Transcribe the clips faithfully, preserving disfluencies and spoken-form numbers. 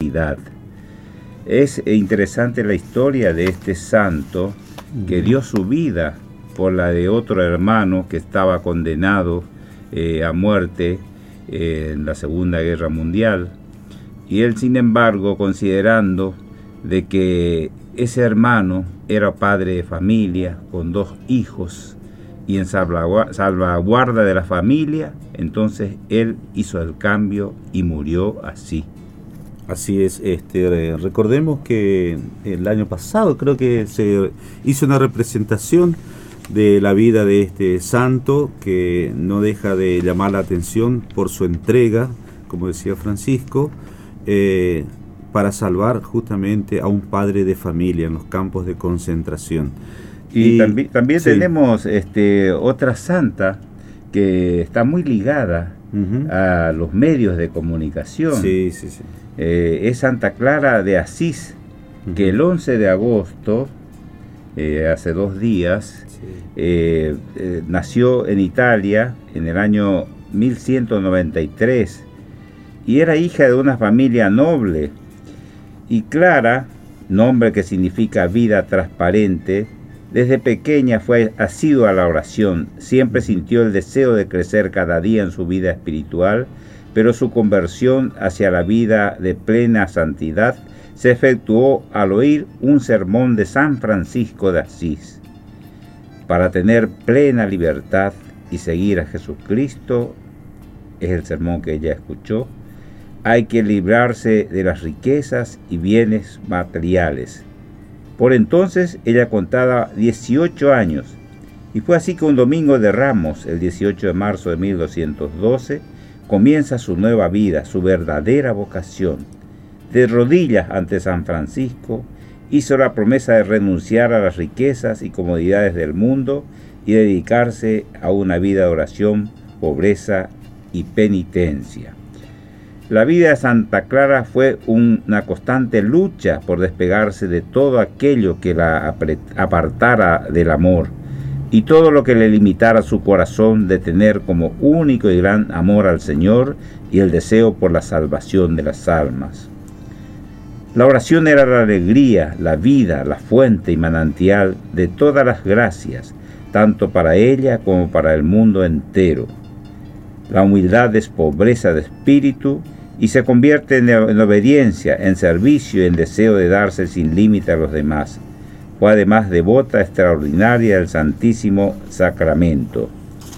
eternidad. Es interesante la historia de este santo que dio su vida por la de otro hermano que estaba condenado eh, a muerte eh, en la Segunda Guerra Mundial. Y él, sin embargo, considerando de que ese hermano era padre de familia, con dos hijos, y en salvaguarda de la familia, entonces él hizo el cambio y murió así. Así es, este, recordemos que el año pasado creo que se hizo una representación de la vida de este santo que no deja de llamar la atención por su entrega, como decía Francisco, eh, para salvar justamente a un padre de familia en los campos de concentración. Y, y también, también sí. tenemos este, otra santa que está muy ligada uh-huh. a los medios de comunicación. Sí, sí, sí. Eh, es Santa Clara de Asís, uh-huh. que el once de agosto, eh, hace dos días, sí. eh, eh, nació en Italia en el año mil ciento noventa y tres y era hija de una familia noble. Y Clara, nombre que significa vida transparente, desde pequeña fue asidua a la oración, siempre sintió el deseo de crecer cada día en su vida espiritual, pero su conversión hacia la vida de plena santidad se efectuó al oír un sermón de San Francisco de Asís. Para tener plena libertad y seguir a Jesucristo, es el sermón que ella escuchó, hay que librarse de las riquezas y bienes materiales. Por entonces ella contaba dieciocho años, y fue así que un domingo de Ramos, el dieciocho de marzo de mil doscientos doce, comienza su nueva vida, su verdadera vocación. De rodillas ante San Francisco, hizo la promesa de renunciar a las riquezas y comodidades del mundo y dedicarse a una vida de oración, pobreza y penitencia. La vida de Santa Clara fue una constante lucha por despegarse de todo aquello que la apartara del amor y todo lo que le limitara su corazón de tener como único y gran amor al Señor y el deseo por la salvación de las almas. La oración era la alegría, la vida, la fuente y manantial de todas las gracias, tanto para ella como para el mundo entero. La humildad es pobreza de espíritu y se convierte en, en obediencia, en servicio y en deseo de darse sin límite a los demás. Fue además devota extraordinaria del Santísimo Sacramento.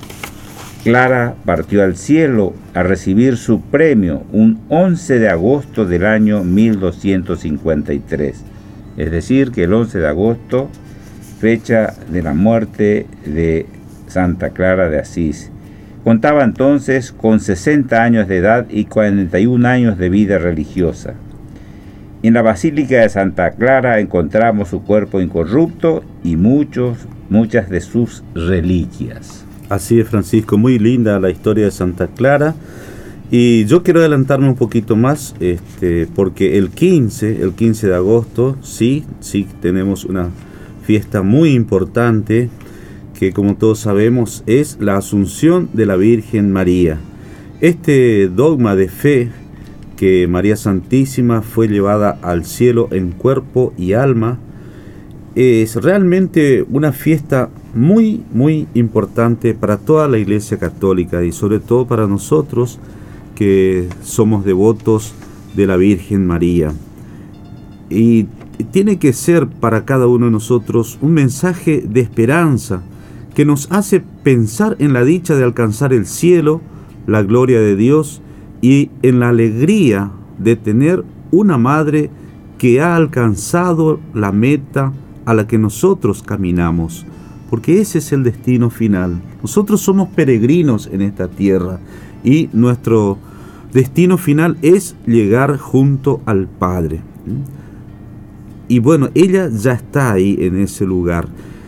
Clara partió al cielo a recibir su premio un once de agosto del año mil doscientos cincuenta y tres. Es decir, que el once de agosto, fecha de la muerte de Santa Clara de Asís. Contaba entonces con sesenta años de edad y cuarenta y un años de vida religiosa. En la Basílica de Santa Clara encontramos su cuerpo incorrupto y muchos, muchas de sus reliquias. Así es, Francisco, muy linda la historia de Santa Clara. Y yo quiero adelantarme un poquito más, este, porque el quince, el quince de agosto, sí, sí tenemos una fiesta muy importante, que como todos sabemos es la Asunción de la Virgen María. Este dogma de fe, que María Santísima fue llevada al cielo en cuerpo y alma, es realmente una fiesta muy, muy importante para toda la Iglesia Católica y sobre todo para nosotros que somos devotos de la Virgen María. Y tiene que ser para cada uno de nosotros un mensaje de esperanza que nos hace pensar en la dicha de alcanzar el cielo, la gloria de Dios y en la alegría de tener una madre que ha alcanzado la meta a la que nosotros caminamos, porque ese es el destino final. Nosotros somos peregrinos en esta tierra y nuestro destino final es llegar junto al Padre. Y bueno, ella ya está ahí en ese lugar.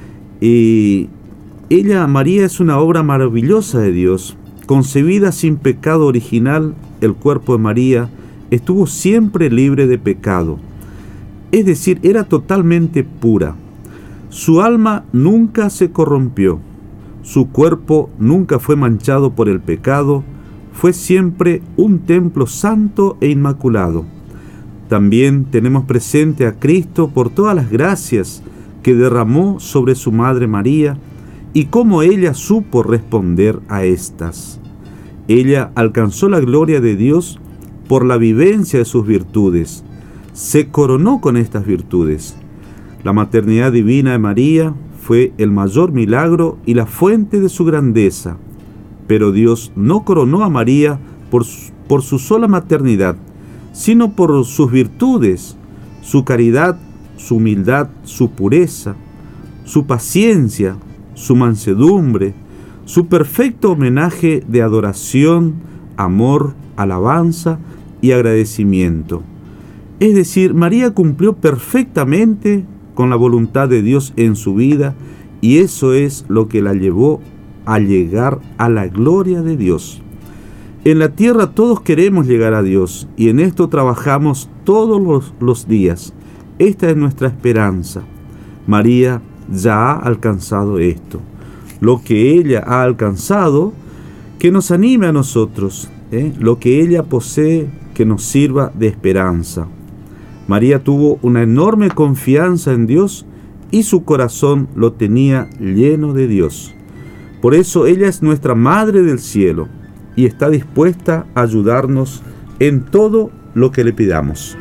Y ella, María, es una obra maravillosa de Dios, concebida sin pecado original. El cuerpo de María estuvo siempre libre de pecado, es decir, era totalmente pura. Su alma nunca se corrompió, su cuerpo nunca fue manchado por el pecado, fue siempre un templo santo e inmaculado. También tenemos presente a Cristo por todas las gracias que derramó sobre su Madre María y cómo ella supo responder a estas. Ella alcanzó la gloria de Dios por la vivencia de sus virtudes. Se coronó con estas virtudes. La maternidad divina de María fue el mayor milagro y la fuente de su grandeza. Pero Dios no coronó a María por su, por su sola maternidad, sino por sus virtudes, su caridad, su humildad, su pureza, su paciencia, su mansedumbre, su perfecto homenaje de adoración, amor, alabanza y agradecimiento. Es decir, María cumplió perfectamente con la voluntad de Dios en su vida, y eso es lo que la llevó a llegar a la gloria de Dios. En la tierra todos queremos llegar a Dios, y en esto trabajamos todos los, los días. Esta es nuestra esperanza. María ya ha alcanzado esto. Lo que ella ha alcanzado, que nos anime a nosotros, ¿eh? Lo que ella posee, que nos sirva de esperanza. María tuvo una enorme confianza en Dios y su corazón lo tenía lleno de Dios. Por eso ella es nuestra Madre del Cielo y está dispuesta a ayudarnos en todo lo que le pidamos.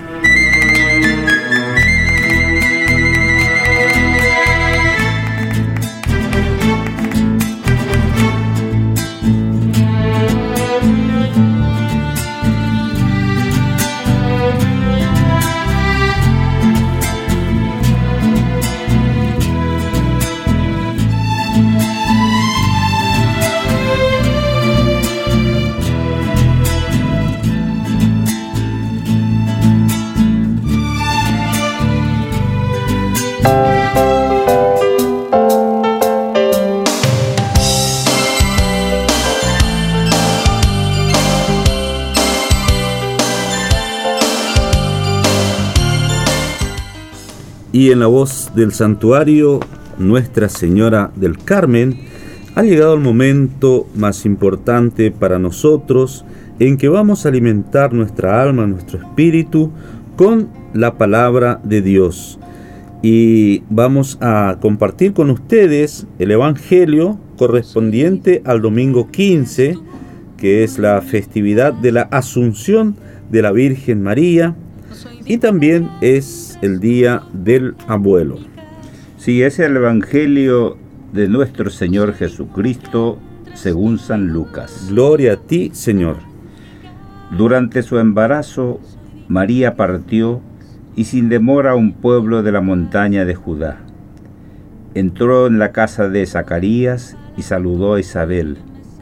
Y en la voz del santuario Nuestra Señora del Carmen ha llegado el momento más importante para nosotros, en que vamos a alimentar nuestra alma, nuestro espíritu con la palabra de Dios. Y vamos a compartir con ustedes el Evangelio correspondiente al domingo quince, que es la festividad de la Asunción de la Virgen María, y también es el Día del Abuelo. Sí, es el Evangelio de nuestro Señor Jesucristo según San Lucas. Gloria a ti, Señor. Durante su embarazo, María partió y sin demora a un pueblo de la montaña de Judá. Entró en la casa de Zacarías y saludó a Isabel.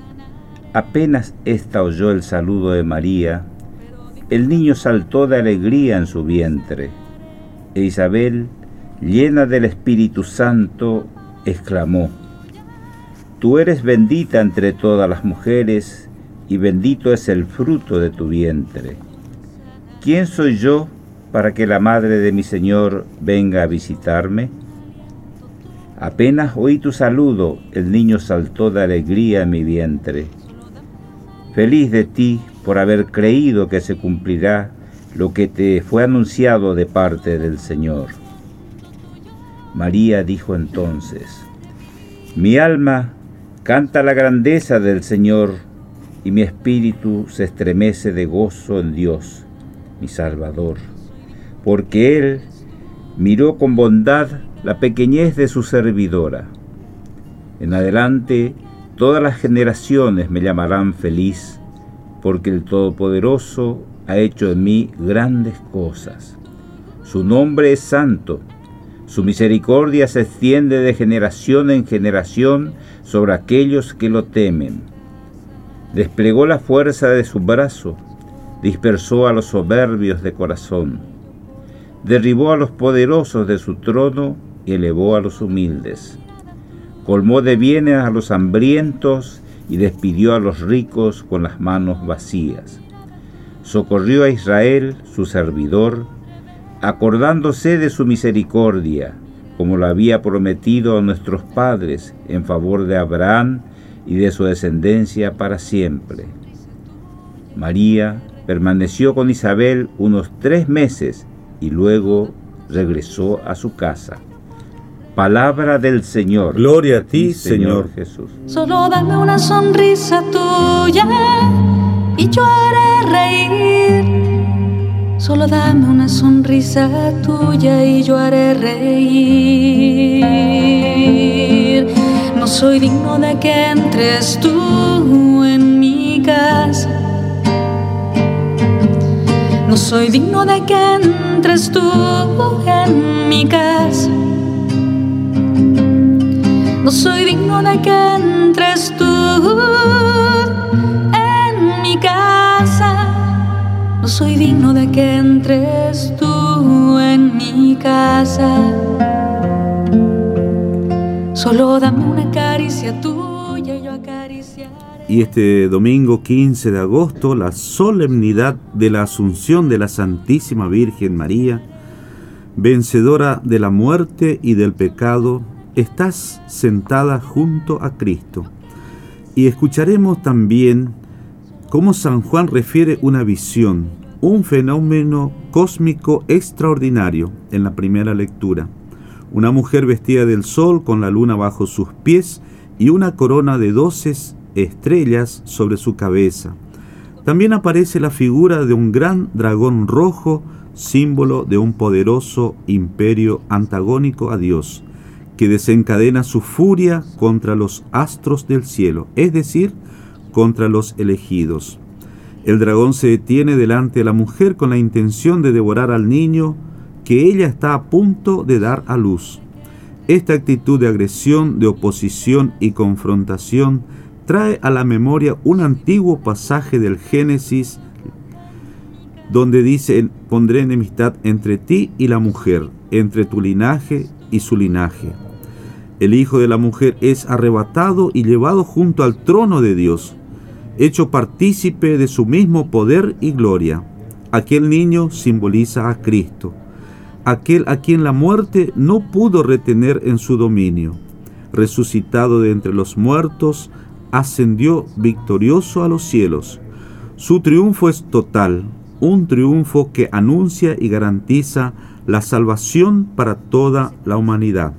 Apenas ésta oyó el saludo de María, el niño saltó de alegría en su vientre, e Isabel, llena del Espíritu Santo, exclamó: Tú eres bendita entre todas las mujeres, y bendito es el fruto de tu vientre. ¿Quién soy yo para que la madre de mi Señor venga a visitarme? Apenas oí tu saludo, el niño saltó de alegría en mi vientre. Feliz de ti por haber creído que se cumplirá lo que te fue anunciado de parte del Señor. María dijo entonces: Mi alma canta la grandeza del Señor, y mi espíritu se estremece de gozo en Dios, mi Salvador, porque Él miró con bondad la pequeñez de su servidora. En adelante todas las generaciones me llamarán feliz, porque el Todopoderoso ha hecho en mí grandes cosas. Su nombre es santo, su misericordia se extiende de generación en generación sobre aquellos que lo temen. Desplegó la fuerza de su brazo, dispersó a los soberbios de corazón, derribó a los poderosos de su trono y elevó a los humildes. Colmó de bienes a los hambrientos y despidió a los ricos con las manos vacías. Socorrió a Israel, su servidor, acordándose de su misericordia, como lo había prometido a nuestros padres, en favor de Abraham y de su descendencia para siempre. María Permaneció con Isabel unos tres meses y luego regresó a su casa. Palabra del Señor. Gloria a ti, Señor, Señor Jesús. Solo dame una sonrisa tuya y yo haré reír. Solo dame una sonrisa tuya y yo haré reír. No soy digno de que entres tú en mi casa. No soy digno de que entres tú en mi casa. No soy digno de que entres tú en mi casa. No soy digno de que entres tú en mi casa. Solo dame una caricia tuya y yo acariciaré. Y este domingo quince de agosto, la solemnidad de la Asunción de la Santísima Virgen María, vencedora de la muerte y del pecado, estás sentada junto a Cristo. Y escucharemos también cómo San Juan refiere una visión, un fenómeno cósmico extraordinario en la primera lectura. Una mujer vestida del sol con la luna bajo sus pies y una corona de doce estrellas sobre su cabeza. También aparece la figura de un gran dragón rojo, símbolo de un poderoso imperio antagónico a Dios, que desencadena su furia contra los astros del cielo, es decir, contra los elegidos. El dragón se detiene delante de la mujer con la intención de devorar al niño que ella está a punto de dar a luz. Esta actitud de agresión, de oposición y confrontación trae a la memoria un antiguo pasaje del Génesis donde dice: pondré enemistad entre ti y la mujer, entre tu linaje y su linaje. El hijo de la mujer es arrebatado y llevado junto al trono de Dios, hecho partícipe de su mismo poder y gloria. Aquel niño simboliza a Cristo, aquel a quien la muerte no pudo retener en su dominio. Resucitado de entre los muertos, ascendió victorioso a los cielos. Su triunfo es total, un triunfo que anuncia y garantiza la salvación para toda la humanidad.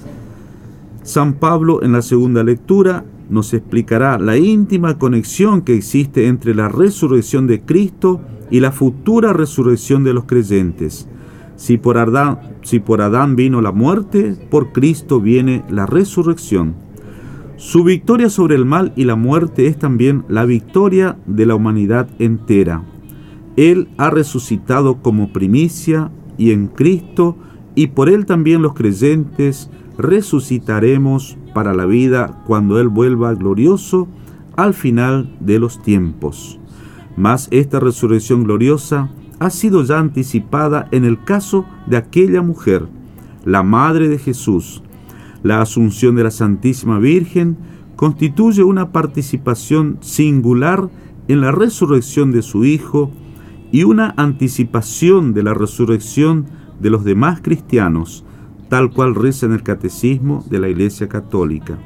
San Pablo, en la segunda lectura, nos explicará la íntima conexión que existe entre la resurrección de Cristo y la futura resurrección de los creyentes. Si por Adán, si por Adán vino la muerte, por Cristo viene la resurrección. Su victoria sobre el mal y la muerte es también la victoria de la humanidad entera. Él ha resucitado como primicia y en Cristo, y por Él también los creyentes resucitaremos para la vida cuando Él vuelva glorioso al final de los tiempos. Mas esta resurrección gloriosa ha sido ya anticipada en el caso de aquella mujer, la Madre de Jesús. La Asunción de la Santísima Virgen constituye una participación singular en la resurrección de su Hijo y una anticipación de la resurrección de los demás cristianos, tal cual reza en el Catecismo de la Iglesia Católica.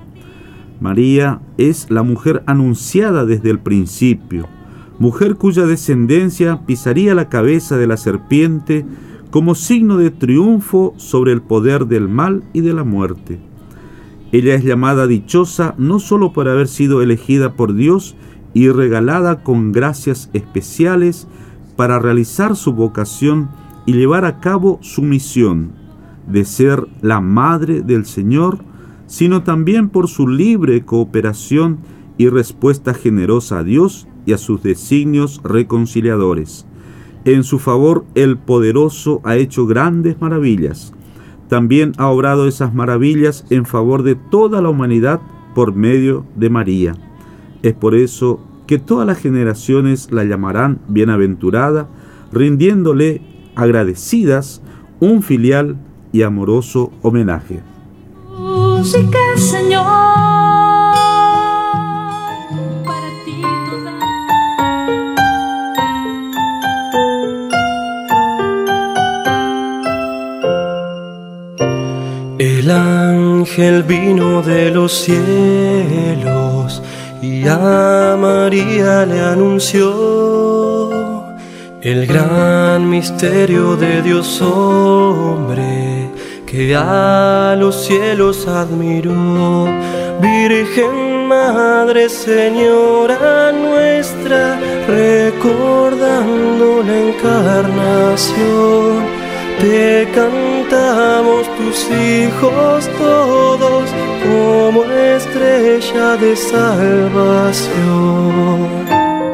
María es la mujer anunciada desde el principio, mujer cuya descendencia pisaría la cabeza de la serpiente como signo de triunfo sobre el poder del mal y de la muerte. Ella es llamada dichosa no solo por haber sido elegida por Dios y regalada con gracias especiales para realizar su vocación y llevar a cabo su misión de ser la Madre del Señor, sino también por su libre cooperación y respuesta generosa a Dios y a sus designios reconciliadores. En su favor el Poderoso ha hecho grandes maravillas. También ha obrado esas maravillas en favor de toda la humanidad por medio de María. Es por eso que todas las generaciones la llamarán bienaventurada, rindiéndole agradecidas un filial y amoroso homenaje. Música, Señor, para ti toda. El ángel vino de los cielos y a María le anunció El gran misterio de Dios hombre, que a los cielos admiró. Virgen Madre, Señora nuestra, recordando la encarnación, te cantamos tus hijos todos como estrella de salvación.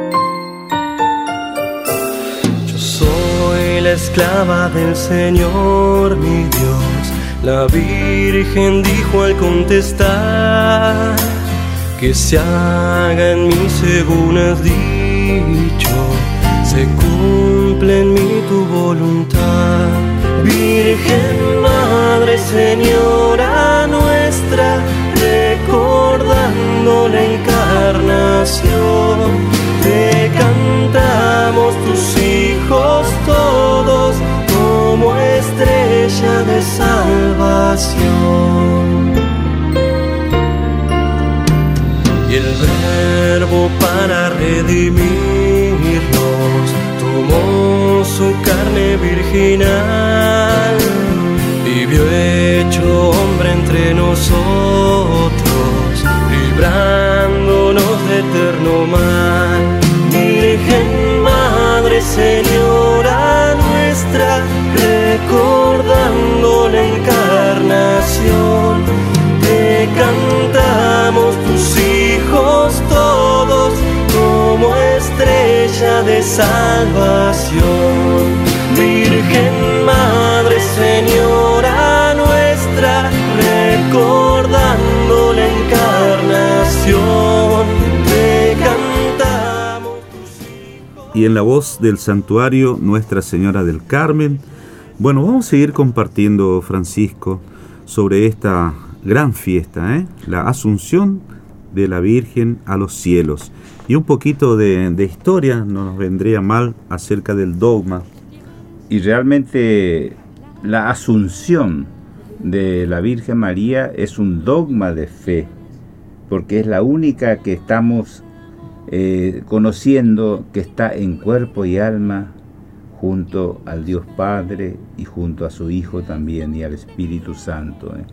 Yo soy la esclava del Señor mi Dios. La Virgen dijo al contestar, que se haga en mí según has dicho, se cumple en mí tu voluntad. Virgen Madre, Señora nuestra, recordando la encarnación, te cantamos tus hijos todos como estrella de salvación. Y el Verbo para redimirnos tomó su carne virginal, vivió hecho hombre entre nosotros, librándonos de eterno mal. Virgen Madre, Señora nuestra, recordando la encarnación, te cantamos tus hijos todos como estrella de salvación. Virgen Madre, Señora nuestra, recordando la encarnación, te cantamos tus hijos. Y en la voz del santuario Nuestra Señora del Carmen, bueno, vamos a seguir compartiendo, Francisco, sobre esta gran fiesta, ¿eh? La Asunción de la Virgen a los cielos. Y un poquito de, de historia no nos vendría mal acerca del dogma. Y realmente la Asunción de la Virgen María es un dogma de fe, porque es la única que estamos eh, conociendo que está en cuerpo y alma junto al Dios Padre y junto a su Hijo también y al Espíritu Santo. ¿eh?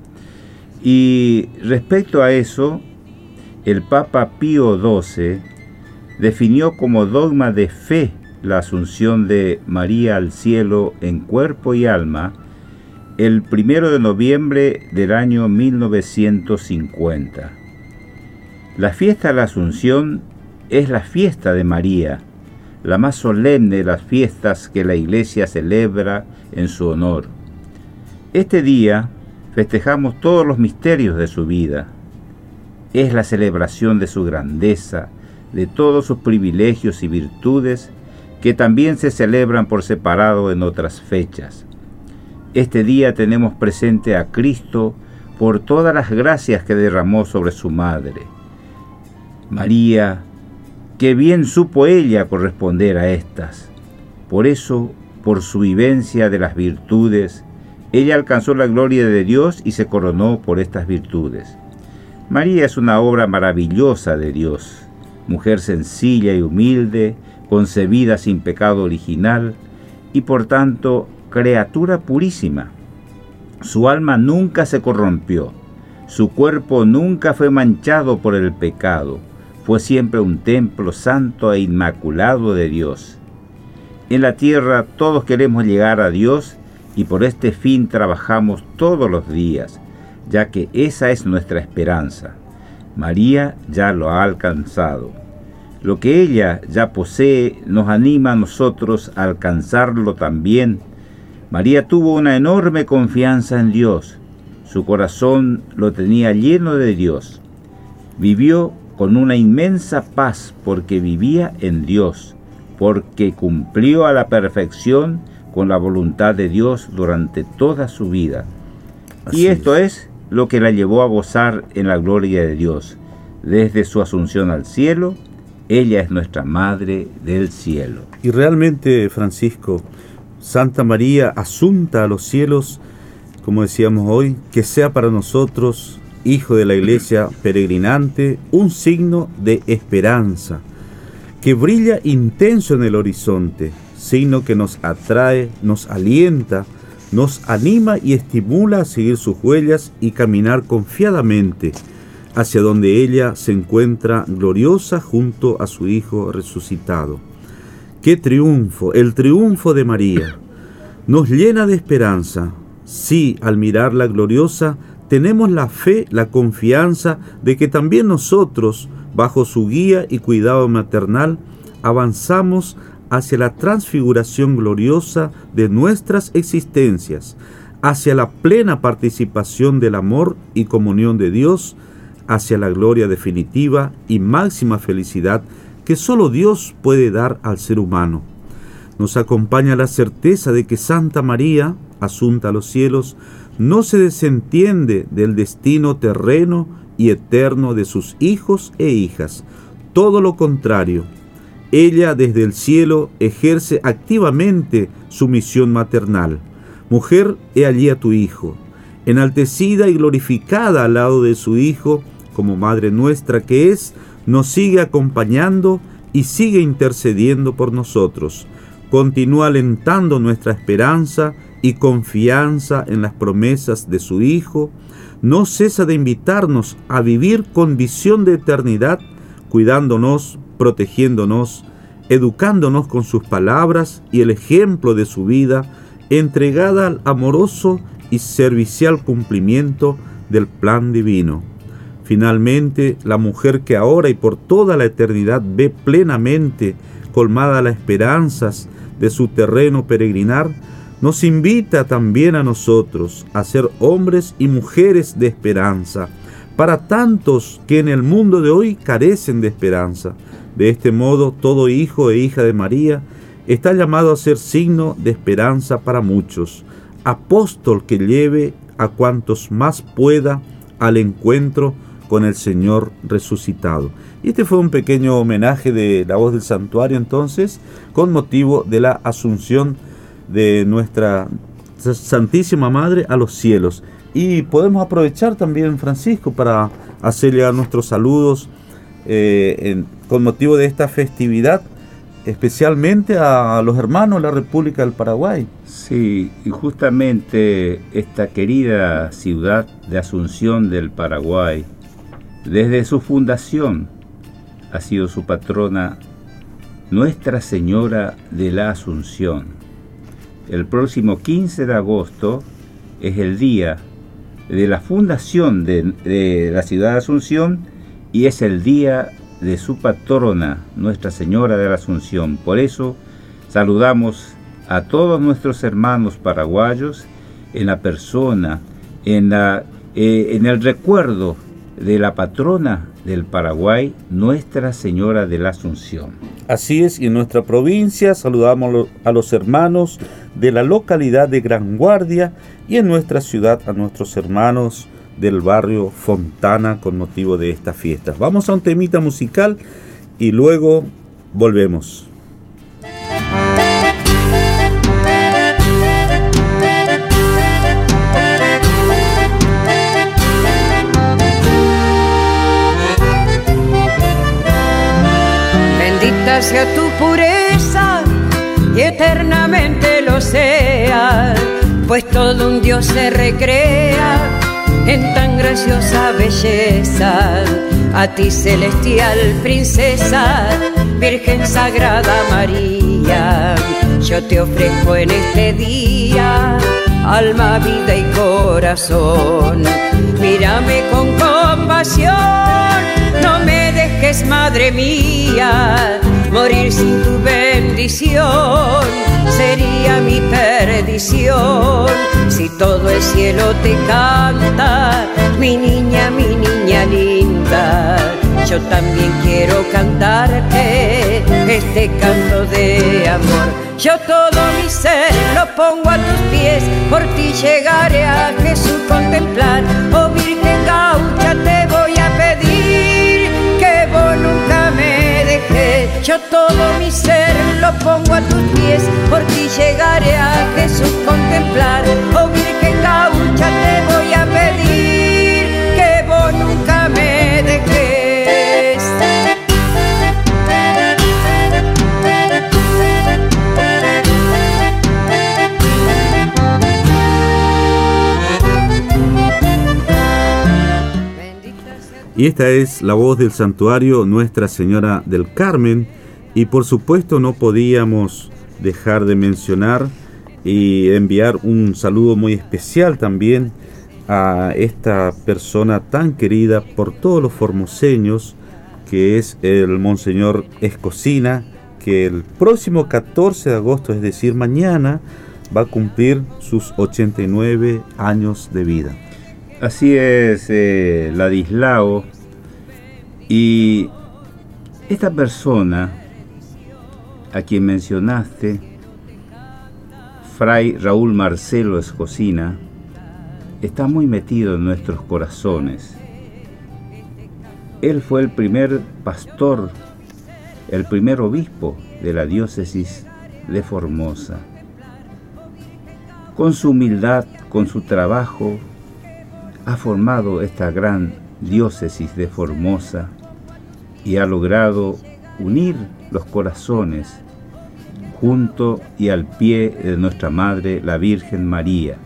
Y respecto a eso, el Papa Pío doce definió como dogma de fe la asunción de María al cielo en cuerpo y alma el primero de noviembre del año mil novecientos cincuenta. La fiesta de la Asunción es la fiesta de María, la más solemne de las fiestas que la Iglesia celebra en su honor. Este día festejamos todos los misterios de su vida. Es la celebración de su grandeza, de todos sus privilegios y virtudes, que también se celebran por separado en otras fechas. Este día tenemos presente a Cristo por todas las gracias que derramó sobre su madre. María, qué bien supo ella corresponder a estas. Por eso, por su vivencia de las virtudes, ella alcanzó la gloria de Dios y se coronó por estas virtudes. María es una obra maravillosa de Dios, mujer sencilla y humilde, concebida sin pecado original y por tanto criatura purísima. Su alma nunca se corrompió, su cuerpo nunca fue manchado por el pecado, fue siempre un templo santo e inmaculado de Dios. En la tierra todos queremos llegar a Dios y por este fin trabajamos todos los días, ya que esa es nuestra esperanza. María ya lo ha alcanzado. Lo que ella ya posee nos anima a nosotros a alcanzarlo también. María tuvo una enorme confianza en Dios. Su corazón lo tenía lleno de Dios. Vivió con una inmensa paz porque vivía en Dios, porque cumplió a la perfección con la voluntad de Dios durante toda su vida. Así y esto es. es lo que la llevó a gozar en la gloria de Dios. Desde su asunción al cielo, ella es nuestra Madre del cielo. Y realmente, Francisco, Santa María asunta a los cielos, como decíamos hoy, que sea para nosotros, hijo de la Iglesia peregrinante, un signo de esperanza, que brilla intenso en el horizonte, signo que nos atrae, nos alienta, nos anima y estimula a seguir sus huellas y caminar confiadamente hacia donde ella se encuentra gloriosa junto a su Hijo resucitado. ¡Qué triunfo! El triunfo de María nos llena de esperanza. Sí, al mirarla gloriosa, tenemos la fe, la confianza de que también nosotros, bajo su guía y cuidado maternal, avanzamos hacia la transfiguración gloriosa de nuestras existencias, hacia la plena participación del amor y comunión de Dios, hacia la gloria definitiva y máxima felicidad que solo Dios puede dar al ser humano. Nos acompaña la certeza de que Santa María, asunta a los cielos, no se desentiende del destino terreno y eterno de sus hijos e hijas. Todo lo contrario, ella desde el cielo ejerce activamente su misión maternal. Mujer, he allí a tu Hijo. Enaltecida y glorificada al lado de su Hijo, como Madre nuestra que es, nos sigue acompañando y sigue intercediendo por nosotros. Continúa alentando nuestra esperanza y confianza en las promesas de su Hijo. No cesa de invitarnos a vivir con visión de eternidad, cuidándonos, protegiéndonos, educándonos con sus palabras y el ejemplo de su vida, entregada al amoroso y servicial cumplimiento del plan divino. Finalmente, la mujer que ahora y por toda la eternidad ve plenamente colmada las esperanzas de su terreno peregrinar, nos invita también a nosotros a ser hombres y mujeres de esperanza, para tantos que en el mundo de hoy carecen de esperanza. De este modo, todo hijo e hija de María está llamado a ser signo de esperanza para muchos, apóstol que lleve a cuantos más pueda al encuentro con el Señor resucitado. Y este fue un pequeño homenaje de La Voz del Santuario, entonces, con motivo de la asunción de nuestra Santísima Madre a los cielos. Y podemos aprovechar también, Francisco, para hacer llegar nuestros saludos eh, en, con motivo de esta festividad, especialmente a los hermanos de la República del Paraguay. Sí, y justamente esta querida ciudad de Asunción del Paraguay, desde su fundación, ha sido su patrona Nuestra Señora de la Asunción. El próximo quince de agosto es el día de la fundación de, de la ciudad de Asunción y es el día de su patrona, Nuestra Señora de la Asunción. Por eso saludamos a todos nuestros hermanos paraguayos en la persona, en, la, eh, en el recuerdo de la patrona del Paraguay, Nuestra Señora de la Asunción. Así es, y en nuestra provincia saludamos a los hermanos de la localidad de Gran Guardia y en nuestra ciudad a nuestros hermanos del barrio Fontana con motivo de esta fiesta. Vamos a un temita musical y luego volvemos. Bendita sea tu pureza y eternamente lo sea, pues todo un Dios se recrea en tan graciosa belleza. A ti, celestial princesa, Virgen Sagrada María, yo te ofrezco en este día alma, vida y corazón. Mírame con compasión, no me dejes, madre mía, morir sin tu bendición sería mi perdición. Si todo el cielo te canta, mi niña, mi niña linda, yo también quiero cantarte este canto de amor. Yo todo mi ser lo pongo a tus pies, por ti llegaré a Jesús contemplar. Oh Virgen gaucha, te voy a pedir que vos nunca me dejes. Yo todo mi ser lo pongo a tus pies, por ti llegaré a Jesús contemplar. Oh Virgen gaucha, te voy a pedir que vos nunca me dejes. Y esta es la voz del santuario Nuestra Señora del Carmen. Y por supuesto no podíamos dejar de mencionar y enviar un saludo muy especial también a esta persona tan querida por todos los formoseños, que es el Monseñor Escocina, que el próximo catorce de agosto, es decir, mañana, va a cumplir sus ochenta y nueve años de vida. Así es, eh, Ladislao. Y esta persona a quien mencionaste, Fray Raúl Marcelo Escocina, está muy metido en nuestros corazones. Él fue el primer pastor, el primer obispo de la diócesis de Formosa. Con su humildad, con su trabajo, ha formado esta gran diócesis de Formosa y ha logrado unir los corazones junto y al pie de nuestra Madre, la Virgen María.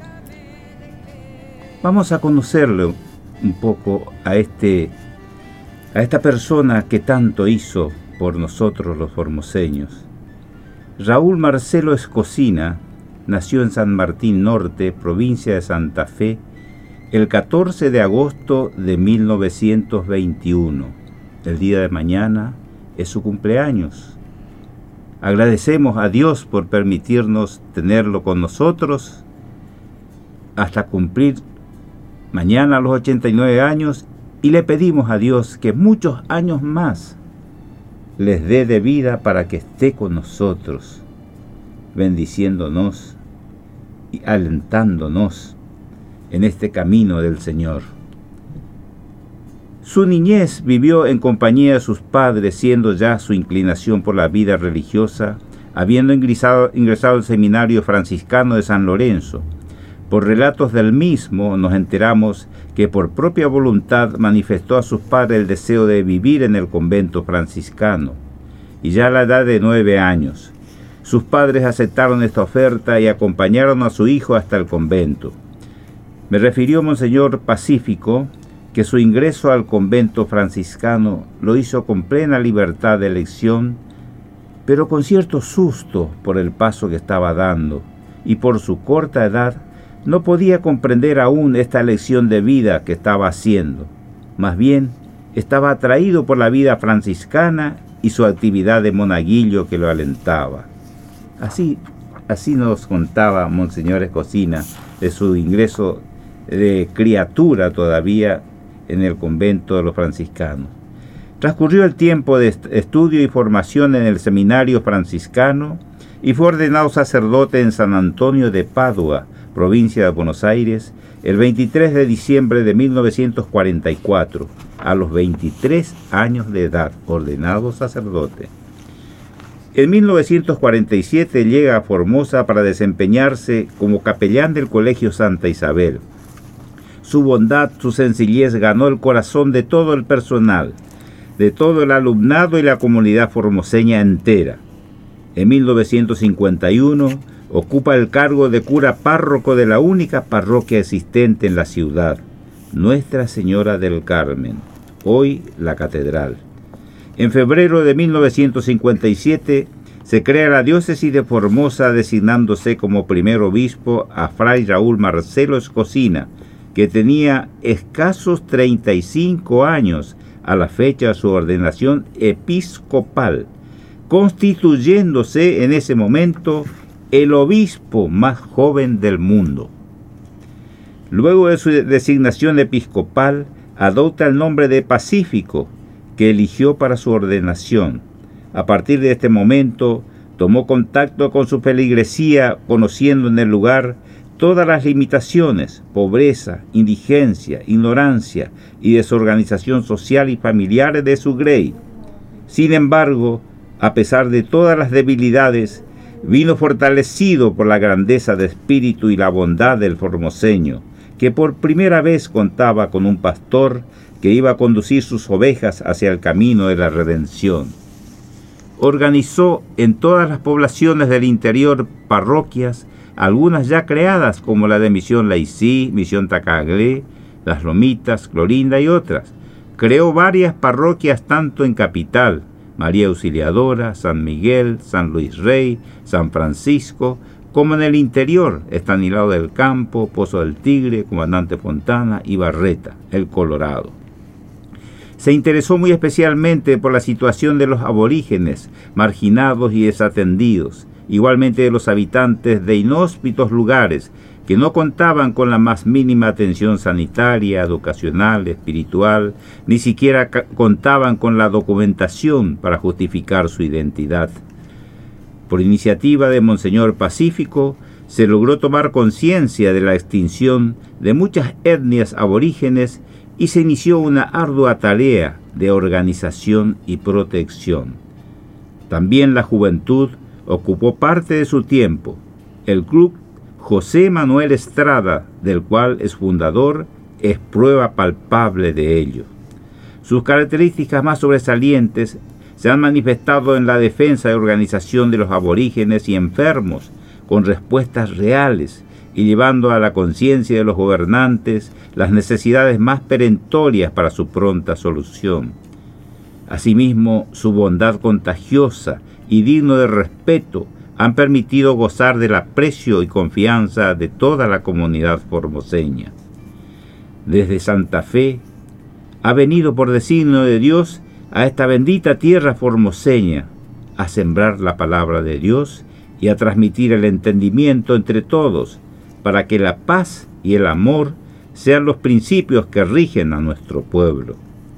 Vamos a conocerle un poco a, este, a esta persona que tanto hizo por nosotros los formoseños. Raúl Marcelo Escocina nació en San Martín Norte, provincia de Santa Fe, el catorce de agosto de mil novecientos veintiuno. El día de mañana es su cumpleaños. Agradecemos a Dios por permitirnos tenerlo con nosotros hasta cumplir mañana los ochenta y nueve años, y le pedimos a Dios que muchos años más les dé de vida para que esté con nosotros, bendiciéndonos y alentándonos en este camino del Señor. Su niñez vivió en compañía de sus padres, siendo ya su inclinación por la vida religiosa, habiendo ingresado, ingresado al seminario franciscano de San Lorenzo. Por relatos del mismo nos enteramos que por propia voluntad manifestó a sus padres el deseo de vivir en el convento franciscano, y ya a la edad de nueve años. Sus padres aceptaron esta oferta y acompañaron a su hijo hasta el convento. Me refirió Monseñor Pacífico que su ingreso al convento franciscano lo hizo con plena libertad de elección, pero con cierto susto por el paso que estaba dando, y por su corta edad no podía comprender aún esta elección de vida que estaba haciendo. Más bien, estaba atraído por la vida franciscana y su actividad de monaguillo que lo alentaba. Así, así nos contaba Monseñor Escocina de su ingreso de criatura todavía en el convento de los franciscanos. Transcurrió el tiempo de estudio y formación en el seminario franciscano y fue ordenado sacerdote en San Antonio de Padua, provincia de Buenos Aires, el veintitrés de diciembre de mil novecientos cuarenta y cuatro, a los veintitrés años de edad, ordenado sacerdote. En mil novecientos cuarenta y siete llega a Formosa para desempeñarse como capellán del Colegio Santa Isabel. Su bondad, su sencillez ganó el corazón de todo el personal, de todo el alumnado y la comunidad formoseña entera. En mil novecientos cincuenta y uno ocupa el cargo de cura párroco de la única parroquia existente en la ciudad, Nuestra Señora del Carmen, hoy la catedral. En febrero de mil novecientos cincuenta y siete se crea la diócesis de Formosa, designándose como primer obispo a Fray Raúl Marcelo Escocina, que tenía escasos treinta y cinco años a la fecha de su ordenación episcopal, constituyéndose en ese momento el obispo más joven del mundo. Luego de su designación episcopal, adopta el nombre de Pacífico, que eligió para su ordenación. A partir de este momento, tomó contacto con su feligresía, conociendo en el lugar todas las limitaciones, pobreza, indigencia, ignorancia y desorganización social y familiar de su grey. Sin embargo, a pesar de todas las debilidades, vino fortalecido por la grandeza de espíritu y la bondad del formoseño, que por primera vez contaba con un pastor que iba a conducir sus ovejas hacia el camino de la redención. Organizó en todas las poblaciones del interior parroquias, algunas ya creadas como la de Misión Laicí, Misión Tacaglé, Las Lomitas, Clorinda y otras, creó varias parroquias tanto en Capital, María Auxiliadora, San Miguel, San Luis Rey, San Francisco, como en el interior, Estanislao del Campo, Pozo del Tigre, Comandante Fontana y Barreta, el Colorado. Se interesó muy especialmente por la situación de los aborígenes, marginados y desatendidos, igualmente de los habitantes de inhóspitos lugares que no contaban con la más mínima atención sanitaria, educacional, espiritual, ni siquiera contaban con la documentación para justificar su identidad. Por iniciativa de Monseñor Pacífico, se logró tomar conciencia de la extinción de muchas etnias aborígenes y se inició una ardua tarea de organización y protección. También la juventud ocupó parte de su tiempo. El Club José Manuel Estrada, del cual es fundador, es prueba palpable de ello. Sus características más sobresalientes se han manifestado en la defensa y organización de los aborígenes y enfermos, con respuestas reales y llevando a la conciencia de los gobernantes las necesidades más perentorias para su pronta solución. Asimismo, su bondad contagiosa y digno de respeto han permitido gozar del aprecio y confianza de toda la comunidad formoseña. Desde Santa Fe ha venido por designio de Dios a esta bendita tierra formoseña a sembrar la palabra de Dios y a transmitir el entendimiento entre todos para que la paz y el amor sean los principios que rigen a nuestro pueblo.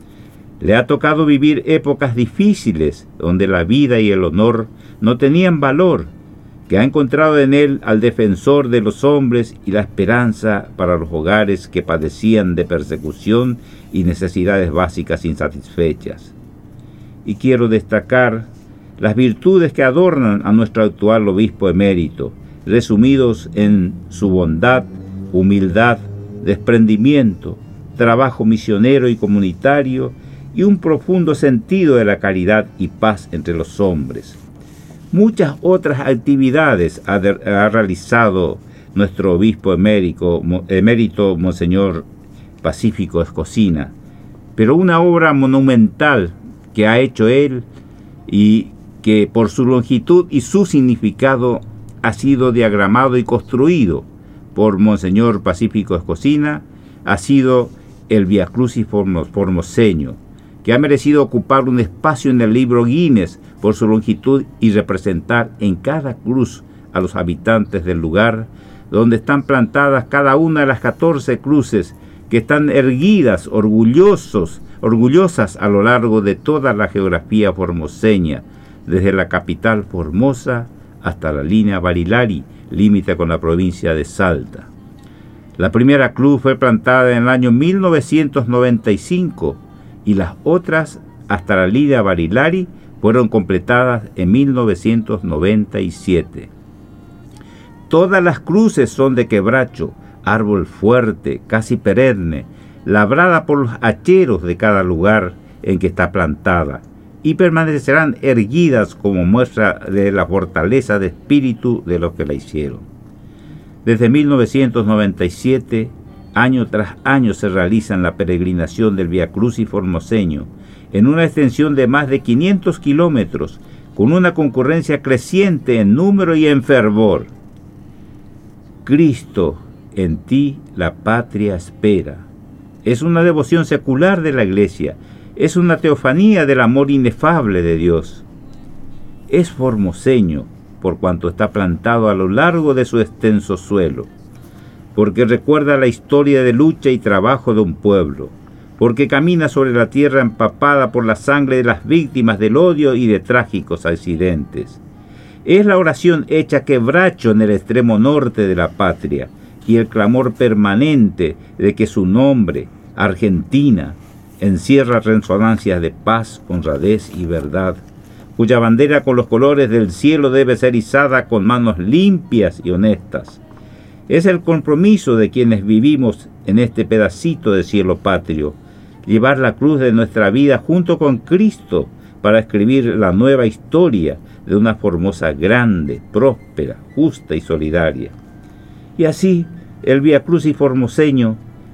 Le ha tocado vivir épocas difíciles donde la vida y el honor no tenían valor, que ha encontrado en él al defensor de los hombres y la esperanza para los hogares que padecían de persecución y necesidades básicas insatisfechas. Y quiero destacar las virtudes que adornan a nuestro actual obispo emérito, resumidos en su bondad, humildad, desprendimiento, trabajo misionero y comunitario, y un profundo sentido de la caridad y paz entre los hombres. Muchas otras actividades ha, de, ha realizado nuestro obispo emérito, emérito Monseñor Pacífico Escocina, pero una obra monumental que ha hecho él y que por su longitud y su significado ha sido diagramado y construido por Monseñor Pacífico Escocina, ha sido el Via Crucis formoseño, que ha merecido ocupar un espacio en el libro Guinness por su longitud y representar en cada cruz a los habitantes del lugar, donde están plantadas cada una de las catorce cruces que están erguidas, orgullosos, orgullosas a lo largo de toda la geografía formoseña, desde la capital Formosa hasta la línea Barilari, límite con la provincia de Salta. La primera cruz fue plantada en el año mil novecientos noventa y cinco y las otras hasta la línea Barilari fueron completadas en mil novecientos noventa y siete. Todas las cruces son de quebracho, árbol fuerte, casi perenne, labrada por los hacheros de cada lugar en que está plantada, y permanecerán erguidas como muestra de la fortaleza de espíritu de los que la hicieron. Desde mil novecientos noventa y siete, año tras año se realiza la peregrinación del Via Crucis formoseño, en una extensión de más de quinientos kilómetros, con una concurrencia creciente en número y en fervor. Cristo, en ti la patria espera. Es una devoción secular de la Iglesia, es una teofanía del amor inefable de Dios. Es formoseño por cuanto está plantado a lo largo de su extenso suelo, porque recuerda la historia de lucha y trabajo de un pueblo, porque camina sobre la tierra empapada por la sangre de las víctimas del odio y de trágicos accidentes. Es la oración hecha quebracho en el extremo norte de la patria y el clamor permanente de que su nombre, Argentina, encierra resonancias de paz, honradez y verdad, cuya bandera con los colores del cielo debe ser izada con manos limpias y honestas. Es el compromiso de quienes vivimos en este pedacito de cielo patrio, llevar la cruz de nuestra vida junto con Cristo para escribir la nueva historia de una Formosa grande, próspera, justa y solidaria. Y así, el Via Crucis formoseño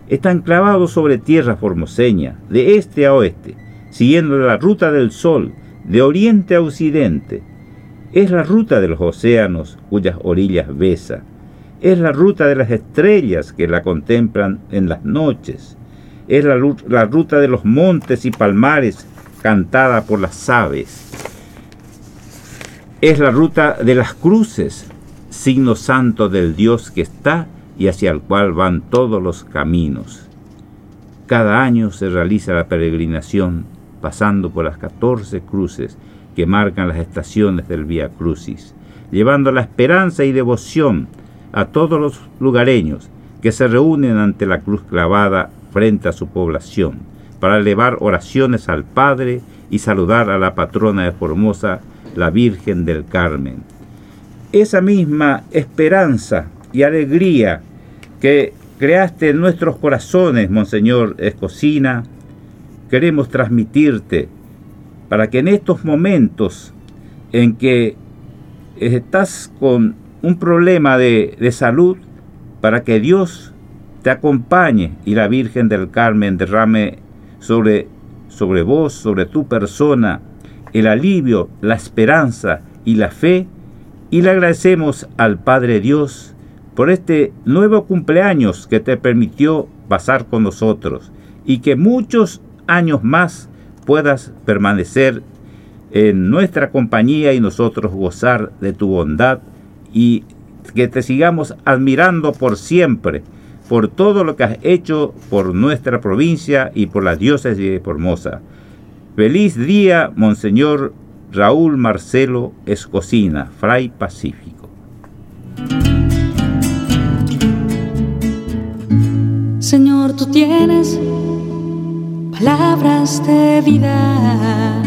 Están clavados sobre tierra formoseña, de este a oeste, siguiendo la ruta del sol, de oriente a occidente. Es la ruta de los océanos cuyas orillas besa. Es la ruta de las estrellas que la contemplan en las noches. Es la, la ruta de los montes y palmares cantada por las aves. Es la ruta de las cruces, signo santo del Dios que está y hacia el cual van todos los caminos. Cada año se realiza la peregrinación pasando por las catorce cruces que marcan las estaciones del Vía Crucis, llevando la esperanza y devoción a todos los lugareños que se reúnen ante la cruz clavada frente a su población, para elevar oraciones al Padre y saludar a la patrona de Formosa, la Virgen del Carmen. Esa misma esperanza y alegría que creaste en nuestros corazones, Monseñor Escocina, queremos transmitirte para que en estos momentos en que estás con un problema de, de salud, para que Dios te acompañe y la Virgen del Carmen derrame sobre, sobre vos, sobre tu persona, el alivio, la esperanza y la fe, y le agradecemos al Padre Dios por este nuevo cumpleaños que te permitió pasar con nosotros, y que muchos años más puedas permanecer en nuestra compañía y nosotros gozar de tu bondad, y que te sigamos admirando por siempre, por todo lo que has hecho por nuestra provincia y por la diócesis de Formosa. Feliz día, Monseñor Raúl Marcelo Escocina, Fray Pacífico. Señor, tú tienes palabras de vida.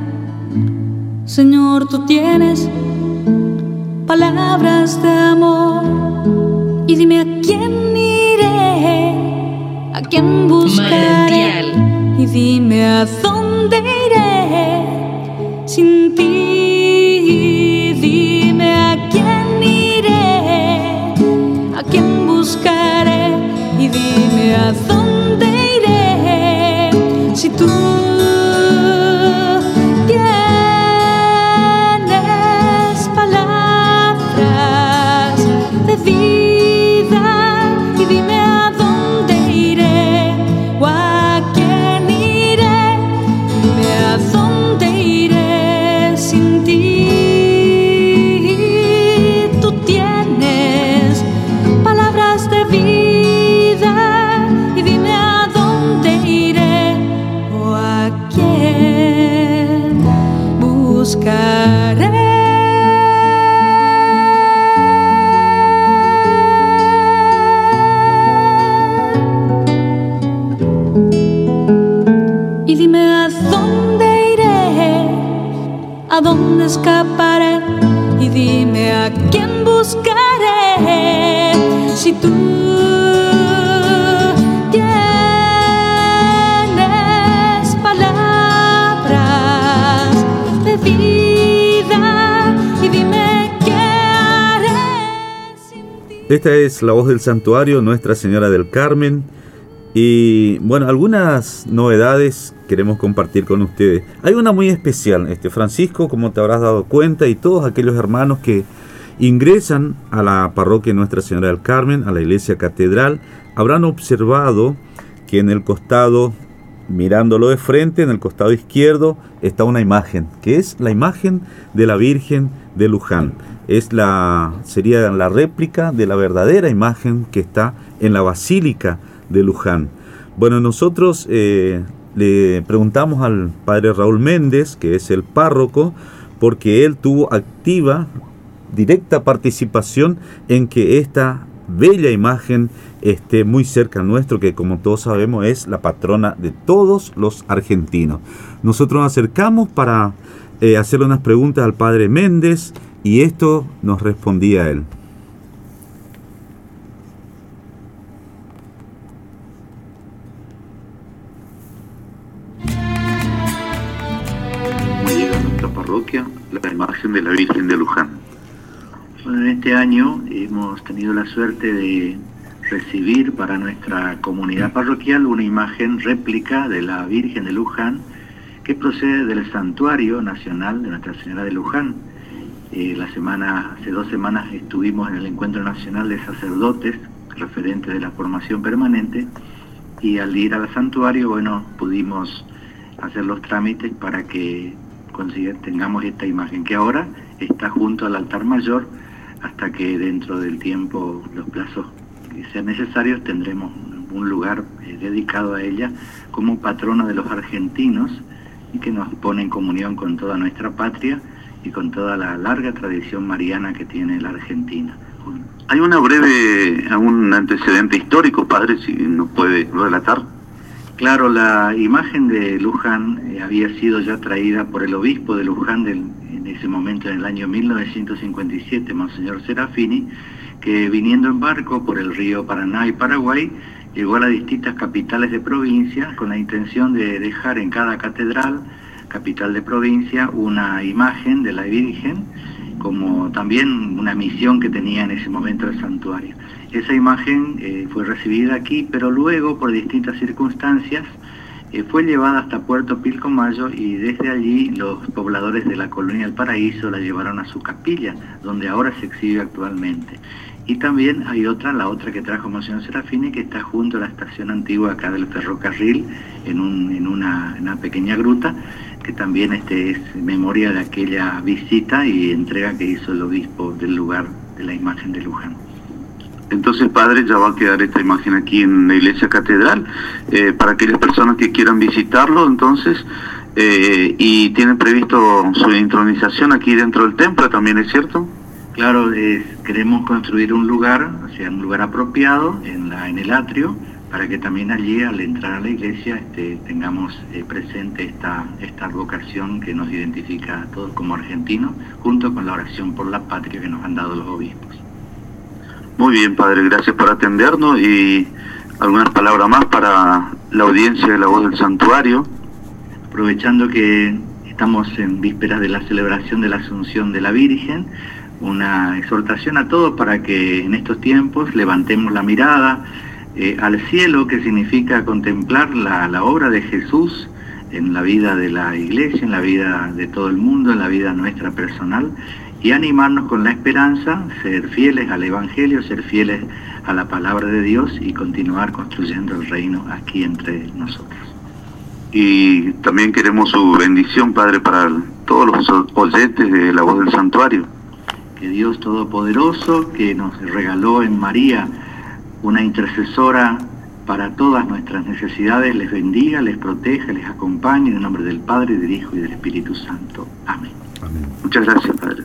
Señor, tú tienes palabras de amor. Y dime a quién iré, a quién buscaré. Manantial. Y dime a dónde iré sin ti. Dime a quién iré, a quién buscaré. Y dime a dónde iré si tú tienes palabras de vida. Y dime a dónde iré o a quién iré. Dime a dónde iré sin ti. Tú tienes palabras de vida. Buscaré. Y dime a dónde iré, a dónde escaparé. Y dime a quién buscaré si tú Esta es la voz del santuario Nuestra Señora del Carmen. Y bueno, algunas novedades queremos compartir con ustedes. Hay una muy especial, este Francisco, como te habrás dado cuenta, y todos aquellos hermanos que ingresan a la parroquia Nuestra Señora del Carmen, a la iglesia catedral, habrán observado que en el costado, mirándolo de frente, en el costado izquierdo, está una imagen, que es la imagen de la Virgen de Luján. Es la, sería la réplica de la verdadera imagen que está en la Basílica de Luján. Bueno, nosotros eh, le preguntamos al padre Raúl Méndez, que es el párroco, porque él tuvo activa, directa participación en que esta bella imagen esté muy cerca nuestro, que como todos sabemos es la patrona de todos los argentinos. Nosotros nos acercamos para eh, hacerle unas preguntas al padre Méndez, y esto nos respondía él. ¿Cómo llega a nuestra parroquia la imagen de la Virgen de Luján? Bueno, en este año hemos tenido la suerte de recibir para nuestra comunidad parroquial una imagen réplica de la Virgen de Luján, que procede del Santuario Nacional de Nuestra Señora de Luján. Eh, la semana, hace dos semanas estuvimos en el Encuentro Nacional de Sacerdotes, referente de la formación permanente, y al ir al santuario, bueno, pudimos hacer los trámites para que consiga, tengamos esta imagen, que ahora está junto al altar mayor, hasta que dentro del tiempo, los plazos que sean necesarios, tendremos un lugar eh, dedicado a ella como patrona de los argentinos, y que nos pone en comunión con toda nuestra patria y con toda la larga tradición mariana que tiene la Argentina. ¿Hay una breve, algún antecedente histórico, padre, si nos puede relatar? Claro, la imagen de Luján eh, había sido ya traída por el obispo de Luján del, en ese momento, en el año mil novecientos cincuenta y siete, Monseñor Serafini, que viniendo en barco por el río Paraná y Paraguay, llegó a las distintas capitales de provincia con la intención de dejar en cada catedral, capital de provincia, una imagen de la Virgen, como también una misión que tenía en ese momento el santuario. Esa imagen eh, fue recibida aquí, pero luego, por distintas circunstancias, eh, fue llevada hasta Puerto Pilcomayo, y desde allí los pobladores de la colonia El Paraíso la llevaron a su capilla, donde ahora se exhibe actualmente. Y también hay otra, la otra que trajo Monseñor Serafini, que está junto a la estación antigua acá del ferrocarril, en, un, en, una, en una pequeña gruta, que también este es memoria de aquella visita y entrega que hizo el obispo del lugar de la imagen de Luján. Entonces, padre, ya va a quedar esta imagen aquí en la iglesia catedral, eh, para aquellas personas que quieran visitarlo, entonces, eh, y tienen previsto su intronización aquí dentro del templo, ¿también es cierto? Claro, eh, queremos construir un lugar, o sea, un lugar apropiado en, la, en el atrio, para que también allí, al entrar a la iglesia, este, tengamos eh, presente esta, esta vocación que nos identifica a todos como argentinos, junto con la oración por la patria que nos han dado los obispos. Muy bien, padre, gracias por atendernos, y algunas palabras más para la audiencia de La Voz del Santuario. Aprovechando que estamos en vísperas de la celebración de la Asunción de la Virgen, una exhortación a todos para que en estos tiempos levantemos la mirada eh, al cielo, que significa contemplar la, la obra de Jesús en la vida de la iglesia, en la vida de todo el mundo, en la vida nuestra personal, y animarnos con la esperanza, ser fieles al Evangelio, ser fieles a la palabra de Dios y continuar construyendo el reino aquí entre nosotros. Y también queremos su bendición, padre, para todos los oyentes de La Voz del Santuario. Que Dios Todopoderoso, que nos regaló en María una intercesora para todas nuestras necesidades, les bendiga, les proteja, les acompañe, en el nombre del Padre, del Hijo y del Espíritu Santo. Amén. Amén. Muchas gracias, padre.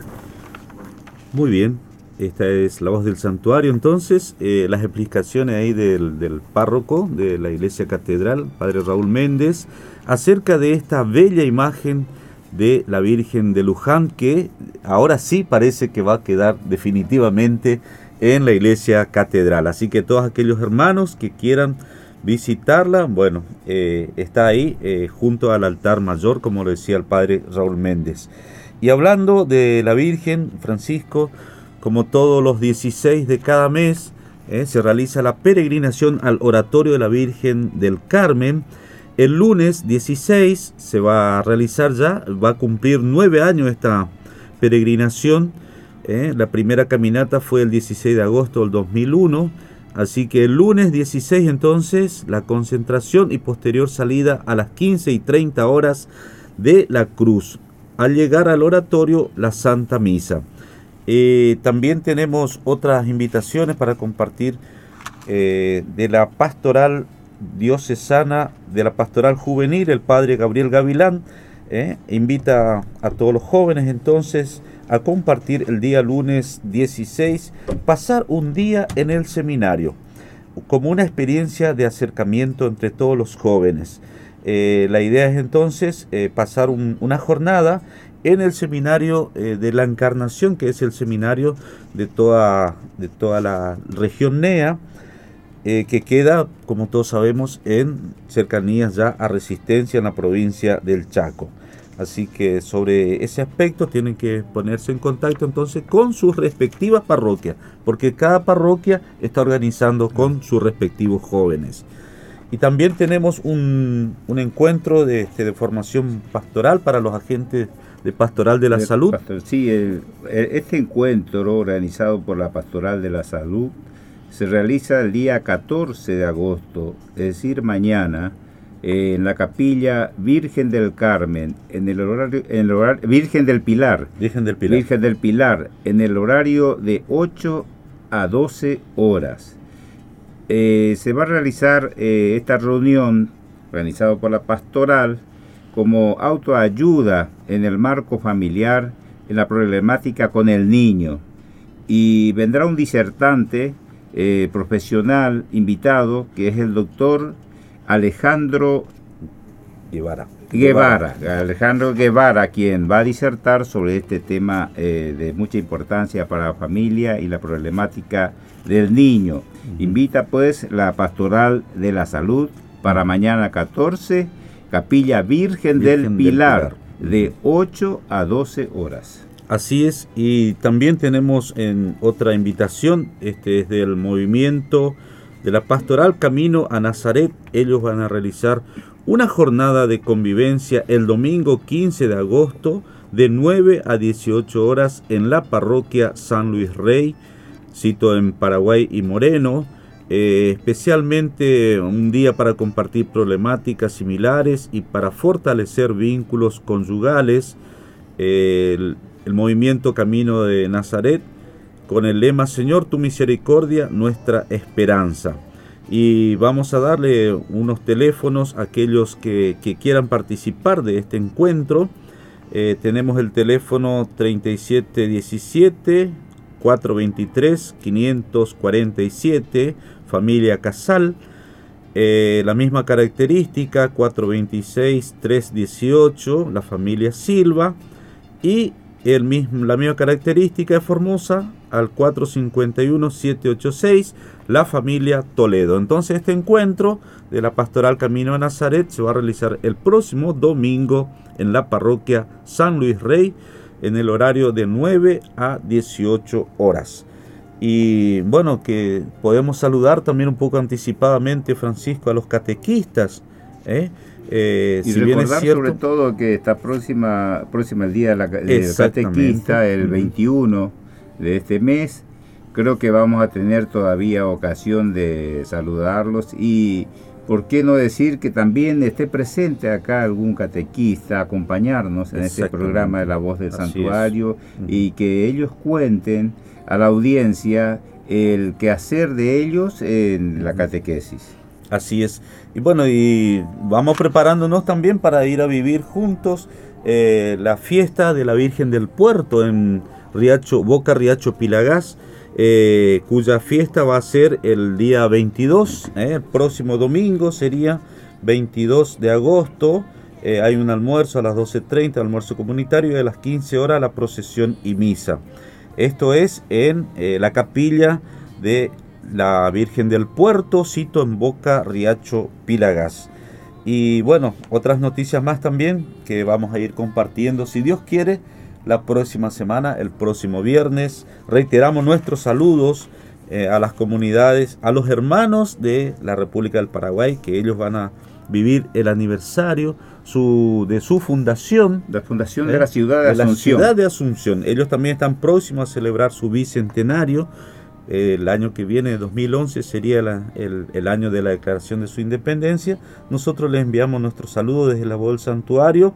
Muy bien, esta es La Voz del Santuario. Entonces, eh, las explicaciones ahí del, del párroco de la Iglesia Catedral, padre Raúl Méndez, acerca de esta bella imagen de la Virgen de Luján, que ahora sí parece que va a quedar definitivamente en la Iglesia Catedral. Así que todos aquellos hermanos que quieran visitarla, bueno, eh, está ahí eh, junto al altar mayor, como lo decía el padre Raúl Méndez. Y hablando de la Virgen, Francisco, como todos los dieciséis de cada mes, eh, se realiza la peregrinación al Oratorio de la Virgen del Carmen. El lunes dieciséis se va a realizar ya, va a cumplir nueve años esta peregrinación. Eh, la primera caminata fue el dieciséis de agosto del dos mil uno, así que el lunes dieciséis entonces la concentración y posterior salida a las quince y treinta horas de la cruz. Al llegar al oratorio, la Santa Misa. Eh, también tenemos otras invitaciones para compartir eh, de la pastoral diocesana, de la pastoral juvenil. El padre Gabriel Gavilán eh, invita a todos los jóvenes entonces a compartir el día lunes dieciséis, pasar un día en el seminario, como una experiencia de acercamiento entre todos los jóvenes. Eh, la idea es entonces eh, pasar un, una jornada en el seminario eh, de la Encarnación, que es el seminario de toda, de toda la región N E A, eh, que queda, como todos sabemos, en cercanías ya a Resistencia, en la provincia del Chaco. Así que sobre ese aspecto tienen que ponerse en contacto entonces con sus respectivas parroquias, porque cada parroquia está organizando con sus respectivos jóvenes. Y también tenemos un, un encuentro de, este, de formación pastoral para los agentes de Pastoral de la de Salud. Pastor, sí, el, este encuentro organizado por la Pastoral de la Salud se realiza el día catorce de agosto, es decir, mañana, eh, en la capilla Virgen del Carmen, en el horario, en el horario Virgen del Pilar, Virgen del Pilar, Virgen del Pilar, en el horario de ocho a doce horas. Eh, se va a realizar eh, esta reunión organizada por la Pastoral como autoayuda en el marco familiar, en la problemática con el niño. Y vendrá un disertante eh, profesional invitado, que es el doctor Alejandro Guevara. Guevara, Alejandro Guevara, quien va a disertar sobre este tema eh, de mucha importancia para la familia y la problemática del niño. Uh-huh. Invita pues la Pastoral de la Salud para mañana catorce, Capilla Virgen, Virgen del Pilar, del Pilar, de ocho a doce horas. Así es, y también tenemos en otra invitación, este es del movimiento de la Pastoral Camino a Nazaret. Ellos van a realizar una jornada de convivencia el domingo quince de agosto de nueve a dieciocho horas en la parroquia San Luis Rey, sito en Paraguay y Moreno. Eh, especialmente un día para compartir problemáticas similares y para fortalecer vínculos conyugales. Eh, el, el movimiento Camino de Nazaret con el lema Señor, tu misericordia, nuestra esperanza. Y vamos a darle unos teléfonos a aquellos que, que quieran participar de este encuentro. Eh, tenemos el teléfono treinta y siete diecisiete, cuatrocientos veintitrés, quinientos cuarenta y siete, familia Casal. Eh, la misma característica, cuatrocientos veintiséis, trescientos dieciocho, la familia Silva. Y el mismo, la misma característica de Formosa, al cuatrocientos cincuenta y uno, setecientos ochenta y seis, la familia Toledo. Entonces este encuentro de la Pastoral Camino a Nazaret se va a realizar el próximo domingo en la parroquia San Luis Rey, en el horario de nueve a dieciocho horas. Y bueno, que podemos saludar también un poco anticipadamente, Francisco, a los catequistas, ¿eh? Eh, y si recordar bien es cierto, sobre todo que está próxima, próxima el día de la, del catequista, el veintiuno de este mes. Creo que vamos a tener todavía ocasión de saludarlos y por qué no decir que también esté presente acá algún catequista, acompañarnos en este programa de La Voz del Así Santuario es. Y que ellos cuenten a la audiencia el quehacer de ellos en la catequesis. Así es. Y bueno, y vamos preparándonos también para ir a vivir juntos eh, la fiesta de la Virgen del Puerto en Riacho, Boca Riacho Pilagás, eh, cuya fiesta va a ser el día veintidós, eh, el próximo domingo sería veintidós de agosto. Eh, hay un almuerzo a las doce treinta, almuerzo comunitario, y a las quince horas la procesión y misa. Esto es en eh, la capilla de la Virgen del Puerto, sito en Boca Riacho Pilagás. Y bueno, otras noticias más también que vamos a ir compartiendo, si Dios quiere, la próxima semana, el próximo viernes. Reiteramos nuestros saludos eh, a las comunidades, a los hermanos de la República del Paraguay, que ellos van a vivir el aniversario su, de su fundación. La fundación eh, de la ciudad de, de Asunción. La ciudad de Asunción. Ellos también están próximos a celebrar su bicentenario. El año que viene, dos mil once, sería la, el, el año de la declaración de su independencia. Nosotros les enviamos nuestro saludo desde la voz del santuario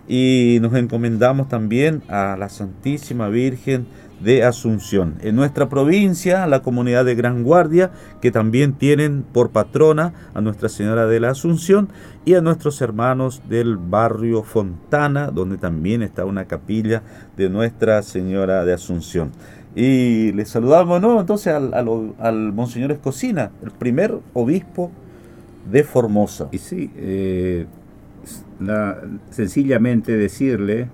y nos encomendamos también a la Santísima Virgen de Asunción. En nuestra provincia, la comunidad de Gran Guardia, que también tienen por patrona a Nuestra Señora de la Asunción, y a nuestros hermanos del barrio Fontana, donde también está una capilla de Nuestra Señora de Asunción. Y les saludamos, ¿no? Entonces al, al, al Monseñor Escocina, el primer obispo de Formosa. Y sí, eh, la, sencillamente decirle,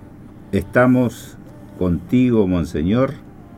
estamos contigo, Monseñor,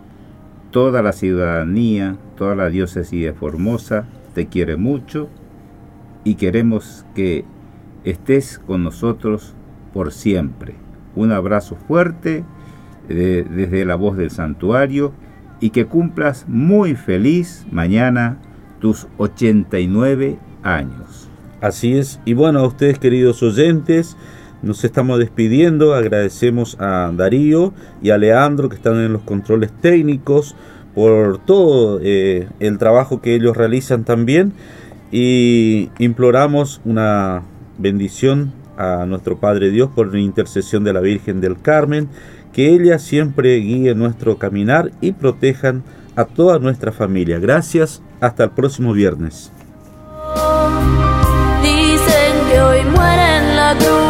toda la ciudadanía, toda la diócesis de Formosa te quiere mucho y queremos que estés con nosotros por siempre. Un abrazo fuerte eh, desde la voz del santuario, y que cumplas muy feliz mañana tus ochenta y nueve años. Así es. Y bueno, a ustedes, queridos oyentes, nos estamos despidiendo. Agradecemos a Darío y a Leandro, que están en los controles técnicos, por todo eh, el trabajo que ellos realizan también, y imploramos una bendición a nuestro Padre Dios por la intercesión de la Virgen del Carmen, que ella siempre guíe nuestro caminar y protejan a toda nuestra familia. Gracias, hasta el próximo viernes. Dicen que hoy muere en la cruz